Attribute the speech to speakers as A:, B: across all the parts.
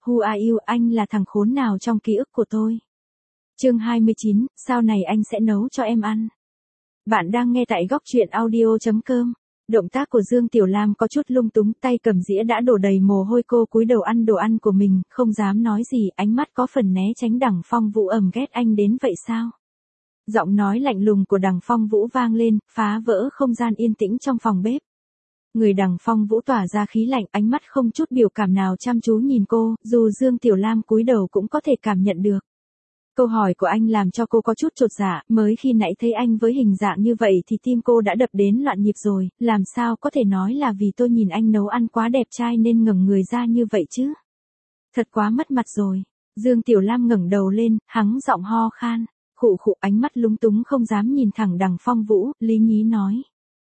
A: Who are you, anh là thằng khốn nào trong ký ức của tôi? Chương 29, sau này anh sẽ nấu cho em ăn. Bạn đang nghe tại góc truyện audio.com. Động tác của Dương Tiểu Lam có chút lung túng, tay cầm dĩa đã đổ đầy mồ hôi, cô cúi đầu ăn đồ ăn của mình, không dám nói gì, ánh mắt có phần né tránh. Đằng Phong Vũ ầm ghét anh đến vậy sao? Giọng nói lạnh lùng của Đằng Phong Vũ vang lên, phá vỡ không gian yên tĩnh trong phòng bếp. Người Đằng Phong Vũ tỏa ra khí lạnh, ánh mắt không chút biểu cảm nào chăm chú nhìn cô, dù Dương Tiểu Lam cúi đầu cũng có thể cảm nhận được. Câu hỏi của anh làm cho cô có chút chột dạ, mới khi nãy thấy anh với hình dạng như vậy thì tim cô đã đập đến loạn nhịp rồi, làm sao có thể nói là vì tôi nhìn anh nấu ăn quá đẹp trai nên ngẩng người ra như vậy chứ? Thật quá mất mặt rồi. Dương Tiểu Lam ngẩng đầu lên, hắng giọng ho khan, khụ khụ, ánh mắt lúng túng không dám nhìn thẳng Đằng Phong Vũ, lý nhí nói.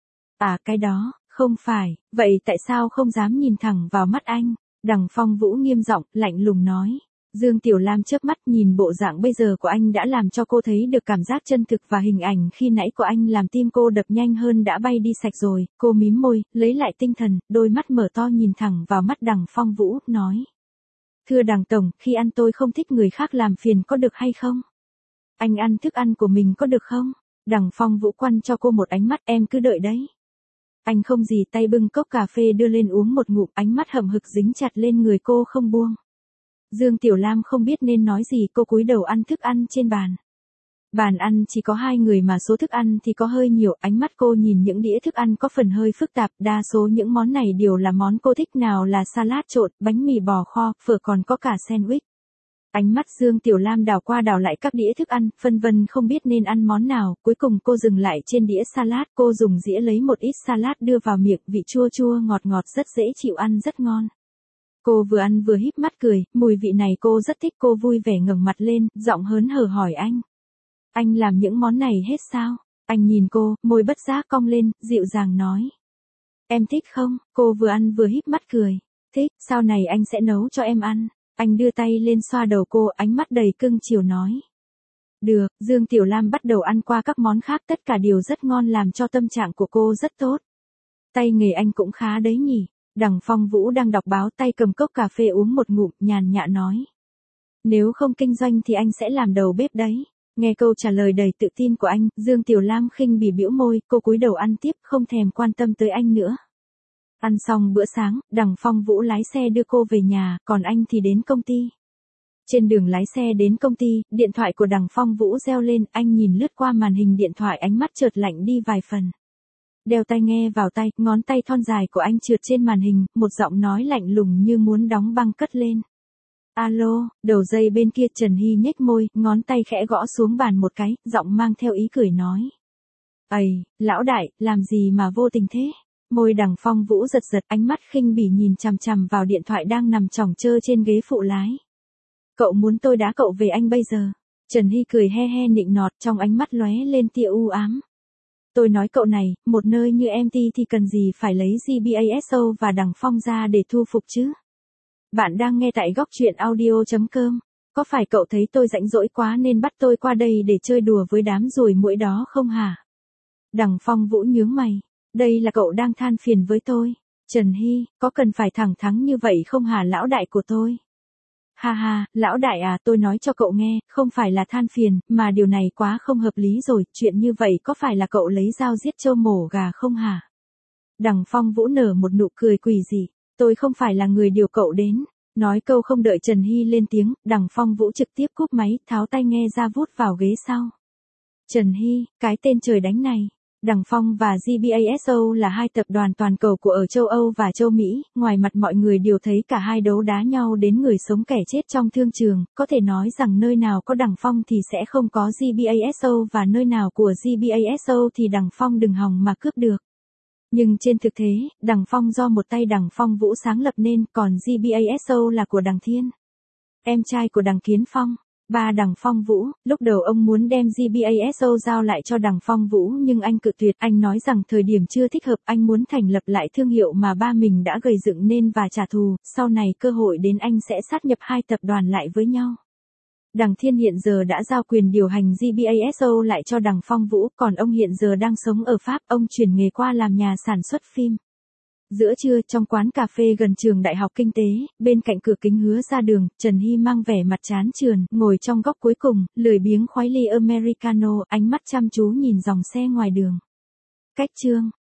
A: À cái đó, không phải, vậy tại sao không dám nhìn thẳng vào mắt anh? Đằng Phong Vũ nghiêm giọng, lạnh lùng nói. Dương Tiểu Lam chớp mắt, nhìn bộ dạng bây giờ của anh đã làm cho cô thấy được cảm giác chân thực, và hình ảnh khi nãy của anh làm tim cô đập nhanh hơn đã bay đi sạch rồi. Cô mím môi, lấy lại tinh thần, đôi mắt mở to nhìn thẳng vào mắt Đằng Phong Vũ, nói. Thưa Đằng Tổng, khi ăn tôi không thích người khác làm phiền, có được hay không? Anh ăn thức ăn của mình có được không? Đằng Phong Vũ quăng cho cô một ánh mắt, em cứ đợi đấy. Anh không gì, tay bưng cốc cà phê đưa lên uống một ngụm, ánh mắt hậm hực dính chặt lên người cô không buông. Dương Tiểu Lam không biết nên nói gì, cô cúi đầu ăn thức ăn trên bàn. Bàn ăn chỉ có 2 người mà số thức ăn thì có hơi nhiều, ánh mắt cô nhìn những đĩa thức ăn có phần hơi phức tạp, đa số những món này đều là món cô thích, nào là salad trộn, bánh mì bò kho, phở, còn có cả sandwich. Ánh mắt Dương Tiểu Lam đảo qua đảo lại các đĩa thức ăn, phân vân không biết nên ăn món nào, cuối cùng cô dừng lại trên đĩa salad, cô dùng dĩa lấy một ít salad đưa vào miệng, vị chua chua ngọt ngọt rất dễ chịu, ăn rất ngon. Cô vừa ăn vừa híp mắt cười, mùi vị này cô rất thích, cô vui vẻ ngẩng mặt lên, giọng hớn hở hỏi anh. Anh làm những món này hết sao? Anh nhìn cô, môi bất giác cong lên, dịu dàng nói. Em thích không? Cô vừa ăn vừa híp mắt cười. Thích, sau này anh sẽ nấu cho em ăn. Anh đưa tay lên xoa đầu cô, ánh mắt đầy cưng chiều nói. Được, Dương Tiểu Lam bắt đầu ăn qua các món khác, tất cả đều rất ngon, làm cho tâm trạng của cô rất tốt. Tay nghề anh cũng khá đấy nhỉ. Đằng Phong Vũ đang đọc báo, tay cầm cốc cà phê uống một ngụm, nhàn nhã nói. Nếu không kinh doanh thì anh sẽ làm đầu bếp đấy. Nghe câu trả lời đầy tự tin của anh, Dương Tiểu Lam khinh bỉ bĩu môi, cô cúi đầu ăn tiếp, không thèm quan tâm tới anh nữa. Ăn xong bữa sáng, Đằng Phong Vũ lái xe đưa cô về nhà, còn anh thì đến công ty. Trên đường lái xe đến công ty, điện thoại của Đằng Phong Vũ reo lên, anh nhìn lướt qua màn hình điện thoại, ánh mắt chợt lạnh đi vài phần. Đeo tai nghe vào tay, ngón tay thon dài của anh trượt trên màn hình, một giọng nói lạnh lùng như muốn đóng băng cất lên. Alo, đầu dây bên kia Trần Hy nhếch môi, ngón tay khẽ gõ xuống bàn một cái, giọng mang theo ý cười nói. Ây, lão đại, làm gì mà vô tình thế? Môi Đằng Phong Vũ giật giật, ánh mắt khinh bỉ nhìn chằm chằm vào điện thoại đang nằm chỏng chơ trên ghế phụ lái. Cậu muốn tôi đá cậu về anh bây giờ? Trần Hy cười he he nịnh nọt, trong ánh mắt lóe lên tia u ám. Tôi nói cậu này, một nơi như MT thì cần gì phải lấy GBASO và Đằng Phong ra để thu phục chứ? Bạn đang nghe tại góc truyện audio.com. Có phải cậu thấy tôi rảnh rỗi quá nên bắt tôi qua đây để chơi đùa với đám ruồi muỗi đó không hả? Đằng Phong Vũ nhướng mày. Đây là cậu đang than phiền với tôi. Trần Hy, có cần phải thẳng thắn như vậy không hả lão đại của tôi? Ha ha, lão đại à, tôi nói cho cậu nghe, không phải là than phiền, mà điều này quá không hợp lý rồi, chuyện như vậy có phải là cậu lấy dao giết trâu mổ gà không hả? Đằng Phong Vũ nở một nụ cười quỷ dị, tôi không phải là người điều cậu đến. Nói câu không đợi Trần Hy lên tiếng, Đằng Phong Vũ trực tiếp cúp máy, tháo tai nghe ra vút vào ghế sau. Trần Hy, cái tên trời đánh này. Đằng Phong và GBASO là 2 tập đoàn toàn cầu của ở châu Âu và châu Mỹ, ngoài mặt mọi người đều thấy cả hai đấu đá nhau đến người sống kẻ chết trong thương trường, có thể nói rằng nơi nào có Đằng Phong thì sẽ không có GBASO, và nơi nào của GBASO thì Đằng Phong đừng hòng mà cướp được. Nhưng trên thực tế, Đằng Phong do một tay Đằng Phong Vũ sáng lập nên, còn GBASO là của Đằng Thiên, em trai của Đằng Kiến Phong. Ba Đằng Phong Vũ, lúc đầu ông muốn đem GBASO giao lại cho Đằng Phong Vũ nhưng anh cự tuyệt, anh nói rằng thời điểm chưa thích hợp, anh muốn thành lập lại thương hiệu mà ba mình đã gầy dựng nên và trả thù, sau này cơ hội đến anh sẽ sát nhập 2 tập đoàn lại với nhau. Đằng Thiên hiện giờ đã giao quyền điều hành GBASO lại cho Đằng Phong Vũ, còn ông hiện giờ đang sống ở Pháp, ông chuyển nghề qua làm nhà sản xuất phim. Giữa trưa trong quán cà phê gần trường Đại học Kinh tế, bên cạnh cửa kính hứa ra đường, Trần Hy mang vẻ mặt chán chường, ngồi trong góc cuối cùng, lười biếng khoái ly Americano, ánh mắt chăm chú nhìn dòng xe ngoài đường. Cách chương